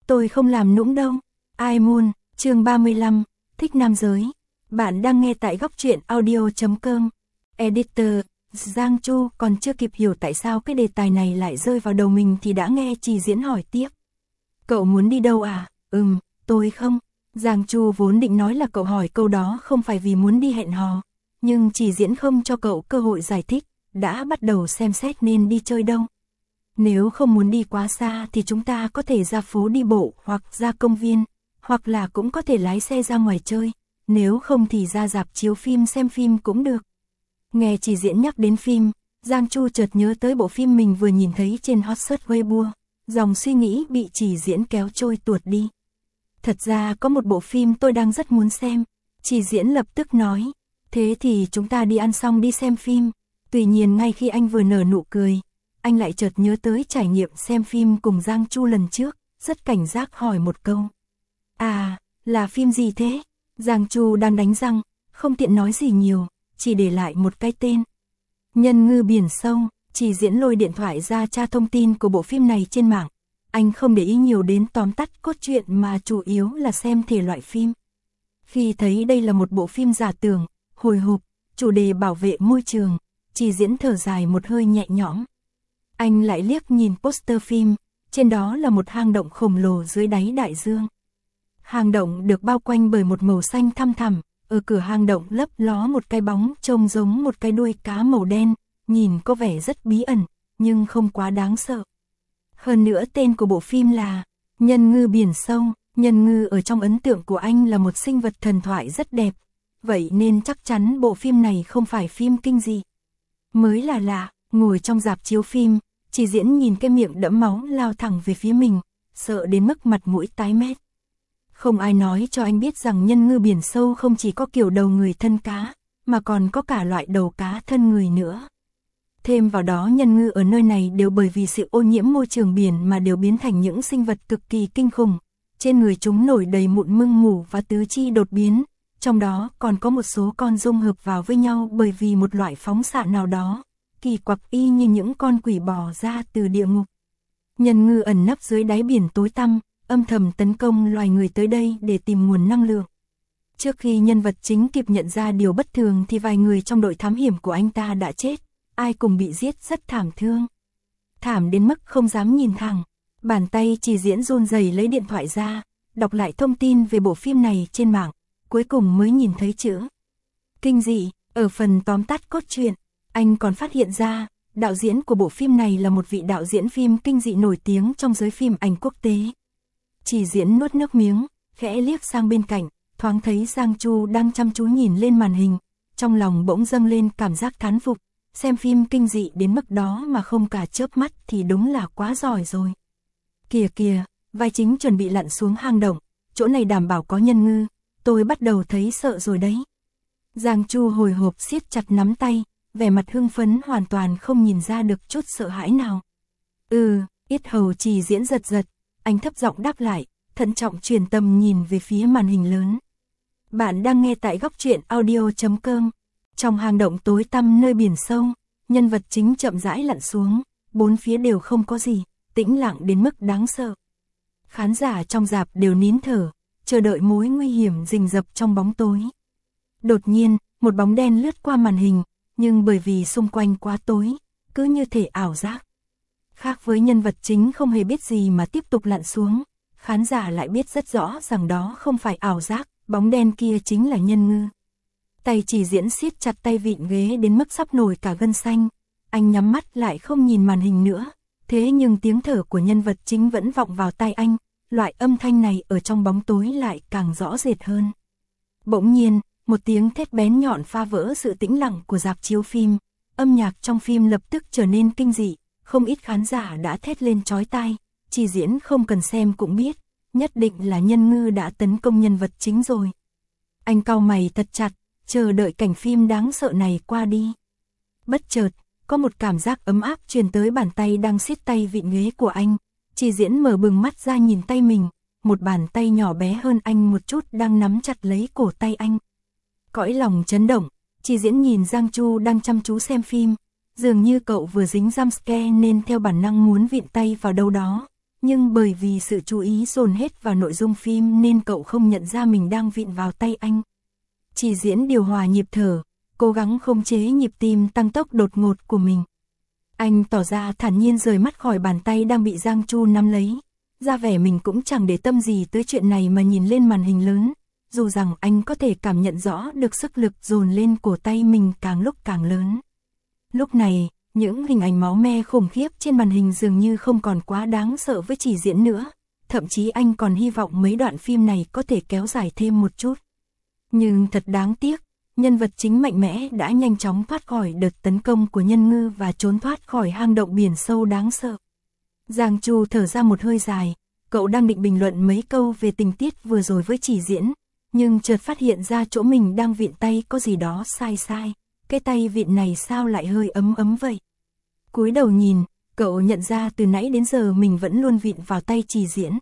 Tôi không làm nũng đâu. Ai Moon, chương 35, thích nam giới. Bạn đang nghe tại góc truyện audio.com. Editor, Giang Chu còn chưa kịp hiểu tại sao cái đề tài này lại rơi vào đầu mình thì đã nghe Trì Diễn hỏi tiếp. Cậu muốn đi đâu à? Tôi không. Giang Chu vốn định nói là cậu hỏi câu đó không phải vì muốn đi hẹn hò. Nhưng Trì Diễn không cho cậu cơ hội giải thích, đã bắt đầu xem xét nên đi chơi đâu. Nếu không muốn đi quá xa thì chúng ta có thể ra phố đi bộ hoặc ra công viên, hoặc là cũng có thể lái xe ra ngoài chơi, nếu không thì ra rạp chiếu phim xem phim cũng được. Nghe Trì Diễn nhắc đến phim, Giang Chu chợt nhớ tới bộ phim mình vừa nhìn thấy trên hot search Weibo, dòng suy nghĩ bị Trì Diễn kéo trôi tuột đi. Thật ra có một bộ phim tôi đang rất muốn xem, Trì Diễn lập tức nói, thế thì chúng ta đi ăn xong đi xem phim. Tuy nhiên ngay khi anh vừa nở nụ cười, anh lại chợt nhớ tới trải nghiệm xem phim cùng Giang Chu lần trước, rất cảnh giác hỏi một câu. À, là phim gì thế? Giang Chu đang đánh răng, không tiện nói gì nhiều, chỉ để lại một cái tên. Nhân ngư biển sâu. Trì Diễn lôi điện thoại ra tra thông tin của bộ phim này trên mạng. Anh không để ý nhiều đến tóm tắt cốt truyện mà chủ yếu là xem thể loại phim. Khi thấy đây là một bộ phim giả tưởng, hồi hộp, chủ đề bảo vệ môi trường, Trì Diễn thở dài một hơi nhẹ nhõm. Anh lại liếc nhìn poster phim, trên đó là một hang động khổng lồ dưới đáy đại dương. Hang động được bao quanh bởi một màu xanh thăm thẳm, ở cửa hang động lấp ló một cái bóng trông giống một cái đuôi cá màu đen, nhìn có vẻ rất bí ẩn, nhưng không quá đáng sợ. Hơn nữa tên của bộ phim là Nhân ngư biển sâu. Nhân ngư ở trong ấn tượng của anh là một sinh vật thần thoại rất đẹp, vậy nên chắc chắn bộ phim này không phải phim kinh dị. Mới là lạ, ngồi trong rạp chiếu phim, Trì Diễn nhìn cái miệng đẫm máu lao thẳng về phía mình, sợ đến mức mặt mũi tái mét. Không ai nói cho anh biết rằng nhân ngư biển sâu không chỉ có kiểu đầu người thân cá, mà còn có cả loại đầu cá thân người nữa. Thêm vào đó nhân ngư ở nơi này đều bởi vì sự ô nhiễm môi trường biển mà đều biến thành những sinh vật cực kỳ kinh khủng. Trên người chúng nổi đầy mụn mưng mủ và tứ chi đột biến, trong đó còn có một số con dung hợp vào với nhau bởi vì một loại phóng xạ nào đó, kỳ quặc y như những con quỷ bò ra từ địa ngục. Nhân ngư ẩn nấp dưới đáy biển tối tăm, âm thầm tấn công loài người tới đây để tìm nguồn năng lượng. Trước khi nhân vật chính kịp nhận ra điều bất thường thì vài người trong đội thám hiểm của anh ta đã chết, ai cùng bị giết rất thảm thương. Thảm đến mức không dám nhìn thẳng. Bàn tay Trì Diễn run rẩy lấy điện thoại ra, đọc lại thông tin về bộ phim này trên mạng, cuối cùng mới nhìn thấy chữ kinh dị ở phần tóm tắt cốt truyện. Anh còn phát hiện ra, đạo diễn của bộ phim này là một vị đạo diễn phim kinh dị nổi tiếng trong giới phim ảnh quốc tế. Trì Diễn nuốt nước miếng, khẽ liếc sang bên cạnh, thoáng thấy Giang Chu đang chăm chú nhìn lên màn hình, trong lòng bỗng dâng lên cảm giác thán phục, xem phim kinh dị đến mức đó mà không cả chớp mắt thì đúng là quá giỏi rồi. Kìa kìa, vai chính chuẩn bị lặn xuống hang động, chỗ này đảm bảo có nhân ngư, tôi bắt đầu thấy sợ rồi đấy. Giang Chu hồi hộp siết chặt nắm tay, vẻ mặt hưng phấn hoàn toàn không nhìn ra được chút sợ hãi nào. Yết hầu Trì Diễn giật giật, anh thấp giọng đáp lại, thận trọng chuyển tầm nhìn về phía màn hình lớn. Bạn đang nghe tại góc truyện audio.com. Trong hang động tối tăm nơi biển sâu, nhân vật chính chậm rãi lặn xuống, bốn phía đều không có gì, tĩnh lặng đến mức đáng sợ. Khán giả trong rạp đều nín thở, chờ đợi mối nguy hiểm rình rập trong bóng tối. Đột nhiên, một bóng đen lướt qua màn hình, nhưng bởi vì xung quanh quá tối, cứ như thể ảo giác. Khác với nhân vật chính không hề biết gì mà tiếp tục lặn xuống, khán giả lại biết rất rõ rằng đó không phải ảo giác, bóng đen kia chính là nhân ngư. Tay Trì Diễn siết chặt tay vịn ghế đến mức sắp nổi cả gân xanh, anh nhắm mắt lại không nhìn màn hình nữa, thế nhưng tiếng thở của nhân vật chính vẫn vọng vào tai anh, loại âm thanh này ở trong bóng tối lại càng rõ rệt hơn. Bỗng nhiên, một tiếng thét bén nhọn phá vỡ sự tĩnh lặng của rạp chiếu phim, âm nhạc trong phim lập tức trở nên kinh dị, không ít khán giả đã thét lên chói tai, Trì Diễn không cần xem cũng biết, nhất định là nhân ngư đã tấn công nhân vật chính rồi. Anh cau mày thật chặt, chờ đợi cảnh phim đáng sợ này qua đi. Bất chợt, có một cảm giác ấm áp truyền tới bàn tay đang siết tay vịn ghế của anh. Trì Diễn mở bừng mắt ra nhìn tay mình, một bàn tay nhỏ bé hơn anh một chút đang nắm chặt lấy cổ tay anh. Cõi lòng chấn động, Trì Diễn nhìn Giang Chu đang chăm chú xem phim, dường như cậu vừa dính jumpscare nên theo bản năng muốn vịn tay vào đâu đó, nhưng bởi vì sự chú ý dồn hết vào nội dung phim nên cậu không nhận ra mình đang vịn vào tay anh. Chỉ Diễn điều hòa nhịp thở, cố gắng khống chế nhịp tim tăng tốc đột ngột của mình. Anh tỏ ra thản nhiên rời mắt khỏi bàn tay đang bị Giang Chu nắm lấy, ra vẻ mình cũng chẳng để tâm gì tới chuyện này mà nhìn lên màn hình lớn, dù rằng anh có thể cảm nhận rõ được sức lực dồn lên cổ tay mình càng lúc càng lớn. Lúc này, những hình ảnh máu me khủng khiếp trên màn hình dường như không còn quá đáng sợ với Chỉ Diễn nữa, thậm chí anh còn hy vọng mấy đoạn phim này có thể kéo dài thêm một chút. Nhưng thật đáng tiếc, nhân vật chính mạnh mẽ đã nhanh chóng thoát khỏi đợt tấn công của Nhân Ngư và trốn thoát khỏi hang động biển sâu đáng sợ. Giang Chu thở ra một hơi dài, cậu đang định bình luận mấy câu về tình tiết vừa rồi với Chỉ Diễn, nhưng chợt phát hiện ra chỗ mình đang vịn tay có gì đó sai sai, cái tay vịn này sao lại hơi ấm ấm vậy. Cúi đầu nhìn, cậu nhận ra từ nãy đến giờ mình vẫn luôn vịn vào tay Chỉ Diễn.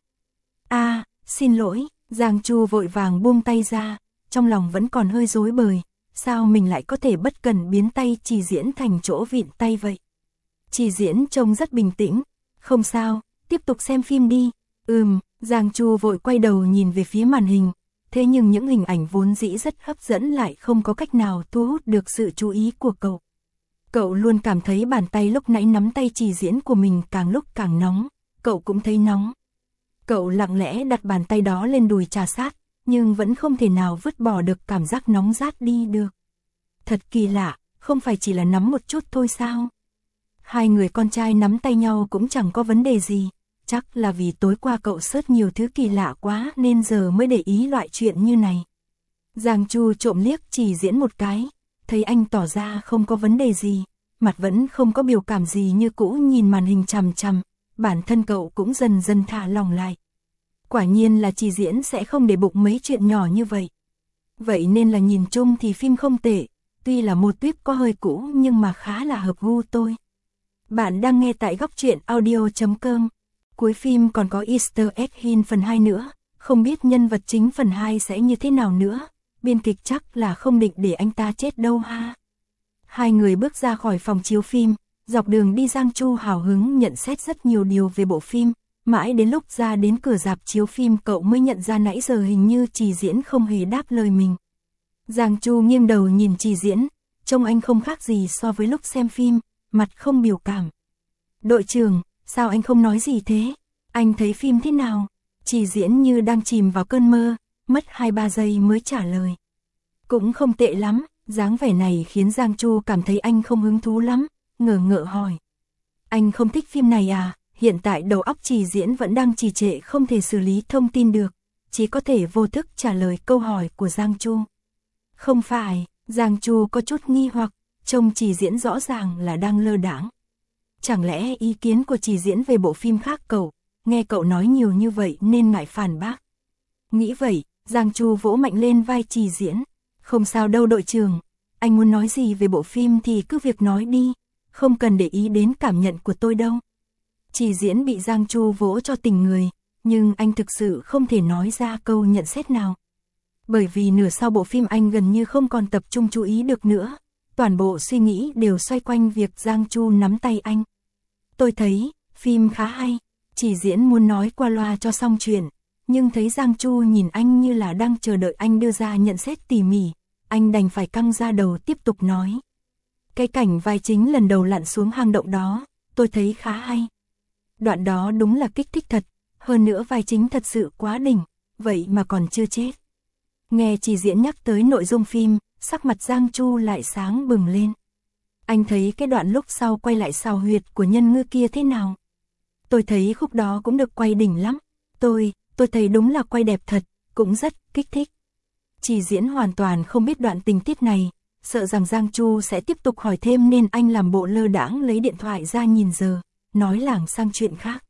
Xin lỗi, Giang Chu vội vàng buông tay ra, trong lòng vẫn còn hơi rối bời, sao mình lại có thể bất cẩn biến tay Chỉ Diễn thành chỗ vịn tay vậy. Chỉ Diễn trông rất bình tĩnh, không sao, tiếp tục xem phim đi. Giang Chu vội quay đầu nhìn về phía màn hình, thế nhưng những hình ảnh vốn dĩ rất hấp dẫn lại không có cách nào thu hút được sự chú ý của cậu. Cậu luôn cảm thấy bàn tay lúc nãy nắm tay Chỉ Diễn của mình càng lúc càng nóng, cậu cũng thấy nóng. Cậu lặng lẽ đặt bàn tay đó lên đùi trà sát, nhưng vẫn không thể nào vứt bỏ được cảm giác nóng rát đi được. Thật kỳ lạ, không phải chỉ là nắm một chút thôi sao? Hai người con trai nắm tay nhau cũng chẳng có vấn đề gì, chắc là vì tối qua cậu search nhiều thứ kỳ lạ quá nên giờ mới để ý loại chuyện như này. Giang Chu trộm liếc Chỉ Diễn một cái, thấy anh tỏ ra không có vấn đề gì, mặt vẫn không có biểu cảm gì như cũ nhìn màn hình chằm chằm, bản thân cậu cũng dần dần thả lỏng lại. Quả nhiên là Chỉ Diễn sẽ không để bụng mấy chuyện nhỏ như vậy. Vậy nên là nhìn chung thì phim không tệ, tuy là mô típ có hơi cũ nhưng mà khá là hợp gu tôi. Bạn đang nghe tại góc truyện audio.com. Cuối phim còn có Easter egg hint phần 2 nữa, không biết nhân vật chính phần 2 sẽ như thế nào nữa, biên kịch chắc là không định để anh ta chết đâu ha. Hai người bước ra khỏi phòng chiếu phim, dọc đường đi Giang Chu hào hứng nhận xét rất nhiều điều về bộ phim, mãi đến lúc ra đến cửa rạp chiếu phim cậu mới nhận ra nãy giờ hình như Chỉ Diễn không hề đáp lời mình. Giang Chu nghiêng đầu nhìn Chỉ Diễn, trông anh không khác gì so với lúc xem phim, mặt không biểu cảm. Đội trưởng, sao anh không nói gì thế? Anh thấy phim thế nào? Chỉ Diễn như đang chìm vào cơn mơ, mất 2-3 giây mới trả lời. Cũng không tệ lắm, dáng vẻ này khiến Giang Chu cảm thấy anh không hứng thú lắm, ngờ ngợ hỏi. Anh không thích phim này à? Hiện tại đầu óc Chỉ Diễn vẫn đang trì trệ không thể xử lý thông tin được, chỉ có thể vô thức trả lời câu hỏi của Giang Chu. Không phải, Giang Chu có chút nghi hoặc, trông Chỉ Diễn rõ ràng là đang lơ đãng. Chẳng lẽ ý kiến của Chỉ Diễn về bộ phim khác cậu, nghe cậu nói nhiều như vậy nên ngại phản bác. Nghĩ vậy, Giang Chu vỗ mạnh lên vai Chỉ Diễn. Không sao đâu đội trưởng, anh muốn nói gì về bộ phim thì cứ việc nói đi, không cần để ý đến cảm nhận của tôi đâu. Chỉ Diễn bị Giang Chu vỗ cho tỉnh người, nhưng anh thực sự không thể nói ra câu nhận xét nào. Bởi vì nửa sau bộ phim anh gần như không còn tập trung chú ý được nữa, toàn bộ suy nghĩ đều xoay quanh việc Giang Chu nắm tay anh. Tôi thấy, phim khá hay, Chỉ Diễn muốn nói qua loa cho xong chuyện, nhưng thấy Giang Chu nhìn anh như là đang chờ đợi anh đưa ra nhận xét tỉ mỉ, anh đành phải căng ra đầu tiếp tục nói. Cái cảnh vai chính lần đầu lặn xuống hang động đó, tôi thấy khá hay. Đoạn đó đúng là kích thích thật, hơn nữa vai chính thật sự quá đỉnh, vậy mà còn chưa chết. Nghe Chỉ Diễn nhắc tới nội dung phim, sắc mặt Giang Chu lại sáng bừng lên. Anh thấy cái đoạn lúc sau quay lại sào huyệt của Nhân Ngư kia thế nào? Tôi thấy khúc đó cũng được quay đỉnh lắm. Tôi thấy đúng là quay đẹp thật, cũng rất kích thích. Chỉ Diễn hoàn toàn không biết đoạn tình tiết này, sợ rằng Giang Chu sẽ tiếp tục hỏi thêm nên anh làm bộ lơ đãng lấy điện thoại ra nhìn giờ, nói lảng sang chuyện khác.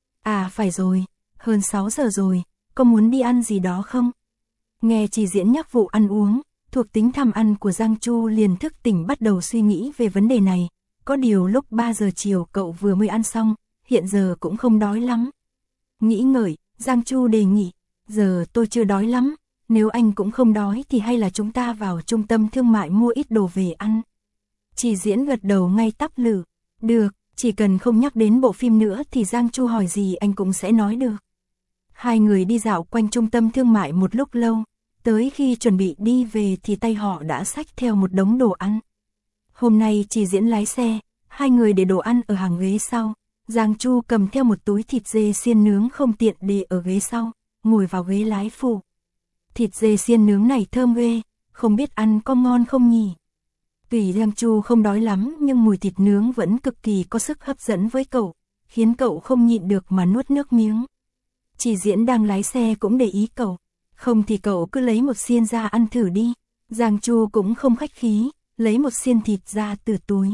À phải rồi, hơn 6 giờ rồi, có muốn đi ăn gì đó không? Nghe Chỉ Diễn nhắc vụ ăn uống, thuộc tính tham ăn của Giang Chu liền thức tỉnh bắt đầu suy nghĩ về vấn đề này. Có điều lúc 3 giờ chiều cậu vừa mới ăn xong, hiện giờ cũng không đói lắm. Nghĩ ngợi, Giang Chu đề nghị, giờ tôi chưa đói lắm, nếu anh cũng không đói thì hay là chúng ta vào trung tâm thương mại mua ít đồ về ăn. Chỉ Diễn gật đầu ngay tắp lự, được, Chỉ cần không nhắc đến bộ phim nữa thì Giang Chu hỏi gì anh cũng sẽ nói được. Hai người đi dạo quanh trung tâm thương mại một lúc lâu, tới khi chuẩn bị đi về thì tay họ đã xách theo một đống đồ ăn. Hôm nay Chỉ Diễn lái xe, hai người để đồ ăn ở hàng ghế sau. Giang Chu cầm theo một túi thịt dê xiên nướng không tiện để ở ghế sau, ngồi vào ghế lái phụ. Thịt dê xiên nướng này thơm ghê, không biết ăn có ngon không nhỉ? Tuy Giang Chu không đói lắm nhưng mùi thịt nướng vẫn cực kỳ có sức hấp dẫn với cậu, khiến cậu không nhịn được mà nuốt nước miếng. Chỉ Diễn đang lái xe cũng để ý cậu, không thì cậu cứ lấy một xiên ra ăn thử đi. Giang Chu cũng không khách khí, lấy một xiên thịt ra từ túi.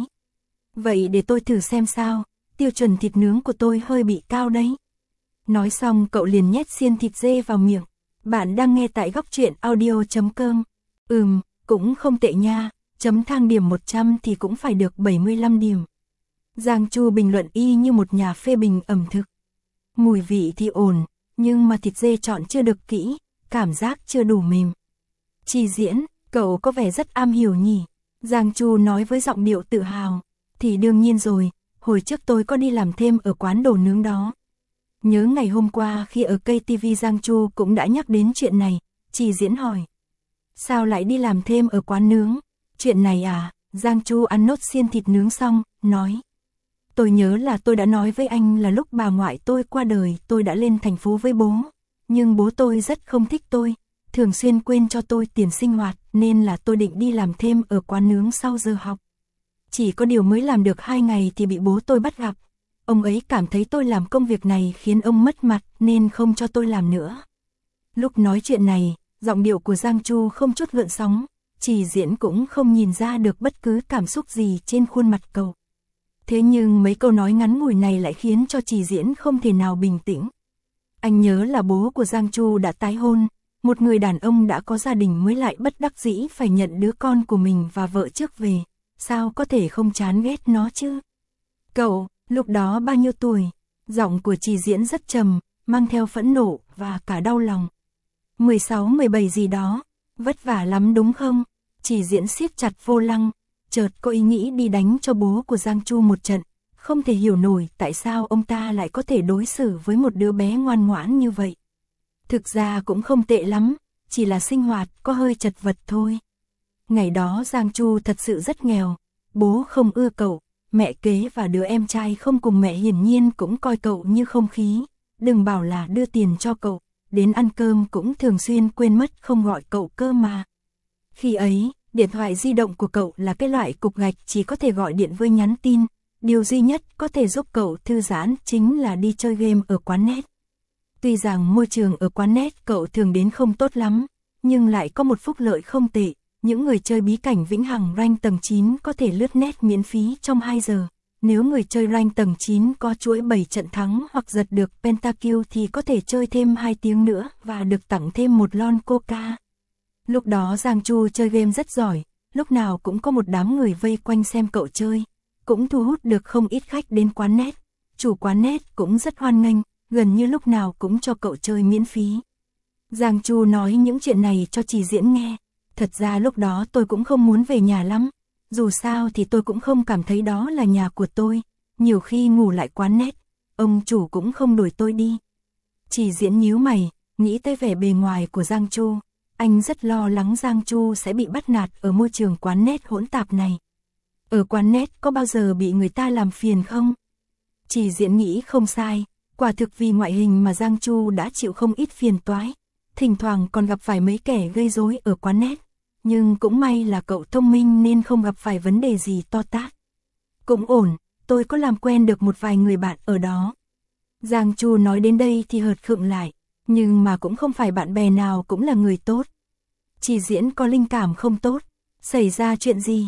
Vậy để tôi thử xem sao, tiêu chuẩn thịt nướng của tôi hơi bị cao đấy. Nói xong cậu liền nhét xiên thịt dê vào miệng. Bạn đang nghe tại góc truyện audio.com. Cũng không tệ nha, chấm thang điểm 100 thì cũng phải được 75 điểm. Giang Chu bình luận y như một nhà phê bình ẩm thực. Mùi vị thì ổn, nhưng mà thịt dê chọn chưa được kỹ, cảm giác chưa đủ mềm. Chỉ Diễn, cậu có vẻ rất am hiểu nhỉ? Giang Chu nói với giọng điệu tự hào. Thì đương nhiên rồi, hồi trước tôi có đi làm thêm ở quán đồ nướng đó. Nhớ ngày hôm qua khi ở cây TV Giang Chu cũng đã nhắc đến chuyện này. Chỉ Diễn hỏi. Sao lại đi làm thêm ở quán nướng? Chuyện này à? Giang Chu ăn nốt xiên thịt nướng xong, nói. Tôi nhớ là tôi đã nói với anh là lúc bà ngoại tôi qua đời tôi đã lên thành phố với bố. Nhưng bố tôi rất không thích tôi, thường xuyên quên cho tôi tiền sinh hoạt nên là tôi định đi làm thêm ở quán nướng sau giờ học. Chỉ có điều mới làm được 2 ngày thì bị bố tôi bắt gặp. Ông ấy cảm thấy tôi làm công việc này khiến ông mất mặt nên không cho tôi làm nữa. Lúc nói chuyện này, giọng điệu của Giang Chu không chút gợn sóng, Chỉ Diễn cũng không nhìn ra được bất cứ cảm xúc gì trên khuôn mặt cậu. Thế nhưng mấy câu nói ngắn ngủi này lại khiến cho Chỉ Diễn không thể nào bình tĩnh. Anh nhớ là bố của Giang Chu đã tái hôn, một người đàn ông đã có gia đình mới lại bất đắc dĩ phải nhận đứa con của mình và vợ trước về, sao có thể không chán ghét nó chứ? Cậu, lúc đó bao nhiêu tuổi? Giọng của Chỉ Diễn rất trầm, mang theo phẫn nộ và cả đau lòng. 16, 17 gì đó, vất vả lắm đúng không? Chỉ Diễn siết chặt vô lăng, chợt có ý nghĩ đi đánh cho bố của Giang Chu một trận, không thể hiểu nổi tại sao ông ta lại có thể đối xử với một đứa bé ngoan ngoãn như vậy. Thực ra cũng không tệ lắm, chỉ là sinh hoạt có hơi chật vật thôi. Ngày đó Giang Chu thật sự rất nghèo, bố không ưa cậu, mẹ kế và đứa em trai không cùng mẹ hiển nhiên cũng coi cậu như không khí, đừng bảo là đưa tiền cho cậu, đến ăn cơm cũng thường xuyên quên mất không gọi cậu cơ mà. Khi ấy, điện thoại di động của cậu là cái loại cục gạch chỉ có thể gọi điện với nhắn tin, điều duy nhất có thể giúp cậu thư giãn chính là đi chơi game ở quán net. Tuy rằng môi trường ở quán net cậu thường đến không tốt lắm, nhưng lại có một phúc lợi không tệ, những người chơi bí cảnh vĩnh hằng rank tầng 9 có thể lướt net miễn phí trong 2 giờ. Nếu người chơi rank tầng 9 có chuỗi 7 trận thắng hoặc giật được pentakill thì có thể chơi thêm 2 tiếng nữa và được tặng thêm một lon coca. Lúc đó Giang Chu chơi game rất giỏi, lúc nào cũng có một đám người vây quanh xem cậu chơi, cũng thu hút được không ít khách đến quán net. Chủ quán net cũng rất hoan nghênh, gần như lúc nào cũng cho cậu chơi miễn phí. Giang Chu nói những chuyện này cho Chỉ Diễn nghe. Thật ra lúc đó tôi cũng không muốn về nhà lắm, dù sao thì tôi cũng không cảm thấy đó là nhà của tôi, nhiều khi ngủ lại quán net, ông chủ cũng không đuổi tôi đi. Chỉ Diễn nhíu mày, nghĩ tới vẻ bề ngoài của Giang Chu, anh rất lo lắng Giang Chu sẽ bị bắt nạt ở môi trường quán net hỗn tạp này. Ở quán net có bao giờ bị người ta làm phiền không? Chỉ Diễn nghĩ không sai, quả thực vì ngoại hình mà Giang Chu đã chịu không ít phiền toái, thỉnh thoảng còn gặp phải mấy kẻ gây rối ở quán net. Nhưng cũng may là cậu thông minh nên không gặp phải vấn đề gì to tát. Cũng ổn, tôi có làm quen được một vài người bạn ở đó. Giang Chu nói đến đây thì hợt khựng lại, nhưng mà cũng không phải bạn bè nào cũng là người tốt. Chỉ Diễn có linh cảm không tốt. Xảy ra chuyện gì?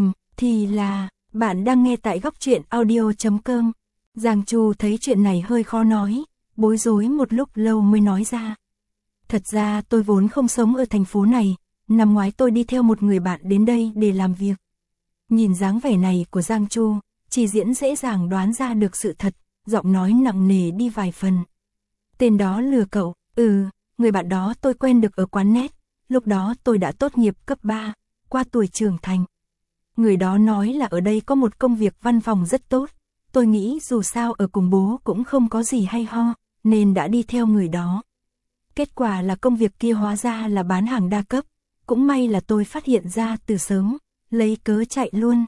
Thì là, bạn đang nghe tại góc truyện audio.com. Giang Chu thấy chuyện này hơi khó nói, bối rối một lúc lâu mới nói ra. Thật ra tôi vốn không sống ở thành phố này, năm ngoái tôi đi theo một người bạn đến đây để làm việc. Nhìn dáng vẻ này của Giang Chu, Chỉ Diễn dễ dàng đoán ra được sự thật, giọng nói nặng nề đi vài phần. Tên đó lừa cậu? Người bạn đó tôi quen được ở quán net, lúc đó tôi đã tốt nghiệp cấp 3, qua tuổi trưởng thành. Người đó nói là ở đây có một công việc văn phòng rất tốt, Tôi nghĩ dù sao ở cùng bố cũng không có gì hay ho, nên đã đi theo người đó. Kết quả là công việc kia hóa ra là bán hàng đa cấp, cũng may là tôi phát hiện ra từ sớm, lấy cớ chạy luôn.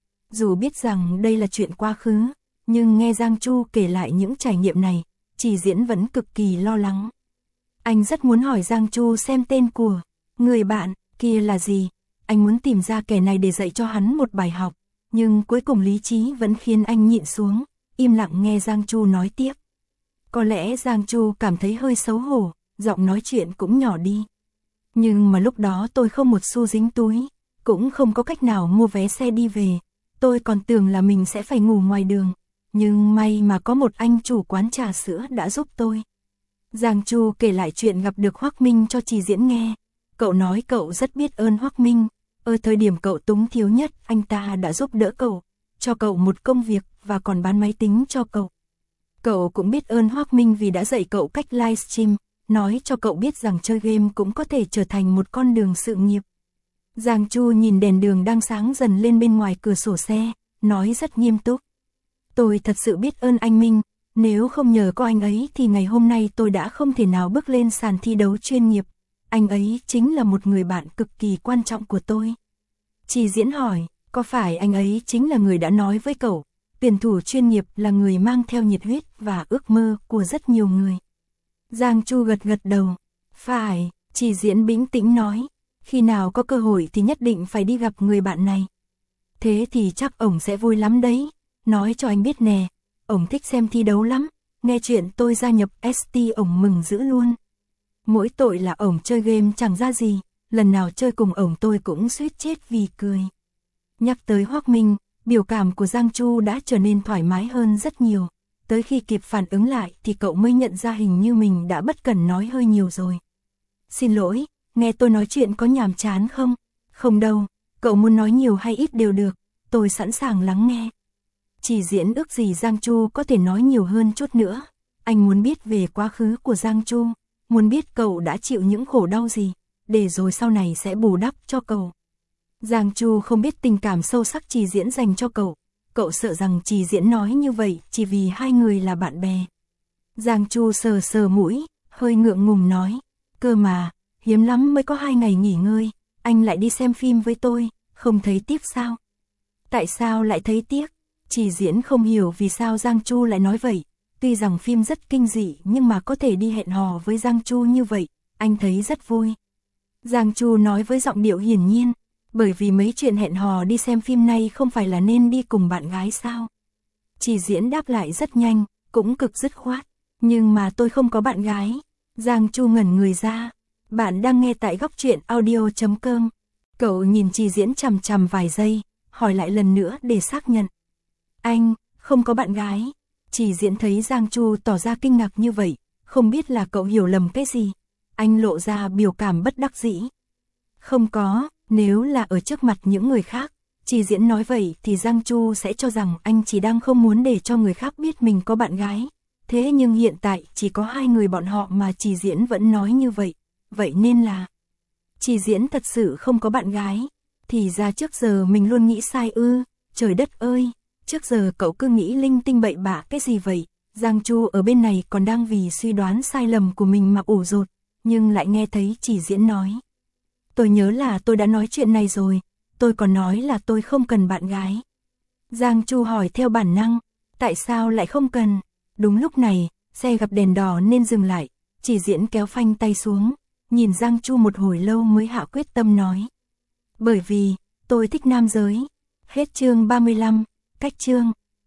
Dù biết rằng đây là chuyện quá khứ, nhưng nghe Giang Chu kể lại những trải nghiệm này, Chỉ Diễn vẫn cực kỳ lo lắng. Anh rất muốn hỏi Giang Chu xem tên của người bạn kia là gì, anh muốn tìm ra kẻ này để dạy cho hắn một bài học, nhưng cuối cùng lý trí vẫn khiến anh nhịn xuống, im lặng nghe Giang Chu nói tiếp. Có lẽ Giang Chu cảm thấy hơi xấu hổ, giọng nói chuyện cũng nhỏ đi. Nhưng mà lúc đó tôi không một xu dính túi, cũng không có cách nào mua vé xe đi về, tôi còn tưởng là mình sẽ phải ngủ ngoài đường, nhưng may mà có một anh chủ quán trà sữa đã giúp tôi. Giang Chu kể lại chuyện gặp được Hoắc Minh cho Chỉ Diễn nghe, cậu nói cậu rất biết ơn Hoắc Minh, ở thời điểm cậu túng thiếu nhất anh ta đã giúp đỡ cậu, cho cậu một công việc và còn bán máy tính cho cậu. Cậu cũng biết ơn Hoắc Minh vì đã dạy cậu cách livestream, nói cho cậu biết rằng chơi game cũng có thể trở thành một con đường sự nghiệp. Giang Chu nhìn đèn đường đang sáng dần lên bên ngoài cửa sổ xe, nói rất nghiêm túc. Tôi thật sự biết ơn anh Minh, nếu không nhờ có anh ấy thì ngày hôm nay tôi đã không thể nào bước lên sàn thi đấu chuyên nghiệp. Anh ấy chính là một người bạn cực kỳ quan trọng của tôi. Chỉ Diễn hỏi, có phải anh ấy chính là người đã nói với cậu, tuyển thủ chuyên nghiệp là người mang theo nhiệt huyết và ước mơ của rất nhiều người? Giang Chu gật gật đầu. Phải, Chỉ Diễn bình tĩnh nói, khi nào có cơ hội thì nhất định phải đi gặp người bạn này. Thế thì chắc ổng sẽ vui lắm đấy, nói cho anh biết nè, ổng thích xem thi đấu lắm, nghe chuyện tôi gia nhập ST ổng mừng dữ luôn. Mỗi tội là ổng chơi game chẳng ra gì, lần nào chơi cùng ổng tôi cũng suýt chết vì cười. Nhắc tới Hoắc Minh, biểu cảm của Giang Chu đã trở nên thoải mái hơn rất nhiều. Tới khi kịp phản ứng lại thì cậu mới nhận ra hình như mình đã bất cẩn nói hơi nhiều rồi. Xin lỗi, nghe tôi nói chuyện có nhàm chán không? Không đâu, cậu muốn nói nhiều hay ít đều được, tôi sẵn sàng lắng nghe. Chỉ Diễn ước gì Giang Chu có thể nói nhiều hơn chút nữa. Anh muốn biết về quá khứ của Giang Chu, muốn biết cậu đã chịu những khổ đau gì, để rồi sau này sẽ bù đắp cho cậu. Giang Chu không biết tình cảm sâu sắc Chỉ Diễn dành cho cậu. Cậu sợ rằng Chỉ Diễn nói như vậy chỉ vì hai người là bạn bè. Giang Chu sờ sờ mũi, hơi ngượng ngùng nói, cơ mà, hiếm lắm mới có 2 ngày nghỉ ngơi, anh lại đi xem phim với tôi, không thấy tiếc sao? Tại sao lại thấy tiếc? Chỉ Diễn không hiểu vì sao Giang Chu lại nói vậy, tuy rằng phim rất kinh dị nhưng mà có thể đi hẹn hò với Giang Chu như vậy, anh thấy rất vui. Giang Chu nói với giọng điệu hiển nhiên, bởi vì mấy chuyện hẹn hò đi xem phim này không phải là nên đi cùng bạn gái sao? Chỉ Diễn đáp lại rất nhanh, cũng cực dứt khoát, nhưng mà tôi không có bạn gái. Giang Chu ngẩn người ra, bạn đang nghe tại Góc Truyện Audio.com. Cậu nhìn Chỉ Diễn chằm chằm vài giây, hỏi lại lần nữa để xác nhận. Anh, không có bạn gái. Chỉ Diễn thấy Giang Chu tỏ ra kinh ngạc như vậy, không biết là cậu hiểu lầm cái gì. Anh lộ ra biểu cảm bất đắc dĩ. Không có, nếu là ở trước mặt những người khác, Chỉ Diễn nói vậy thì Giang Chu sẽ cho rằng anh chỉ đang không muốn để cho người khác biết mình có bạn gái. Thế nhưng hiện tại chỉ có 2 người bọn họ mà Chỉ Diễn vẫn nói như vậy. Vậy nên là Chỉ Diễn thật sự không có bạn gái. Thì ra trước giờ mình luôn nghĩ sai ư. Trời đất ơi, trước giờ cậu cứ nghĩ linh tinh bậy bạ cái gì vậy. Giang Chu ở bên này còn đang vì suy đoán sai lầm của mình mà ủ rột, nhưng lại nghe thấy Chỉ Diễn nói. Tôi nhớ là tôi đã nói chuyện này rồi, tôi còn nói là tôi không cần bạn gái. Giang Chu hỏi theo bản năng, tại sao lại không cần? Đúng lúc này, xe gặp đèn đỏ nên dừng lại, Chỉ Diễn kéo phanh tay xuống, nhìn Giang Chu một hồi lâu mới hạ quyết tâm nói. Bởi vì, tôi thích nam giới. Hết chương 35, cách chương.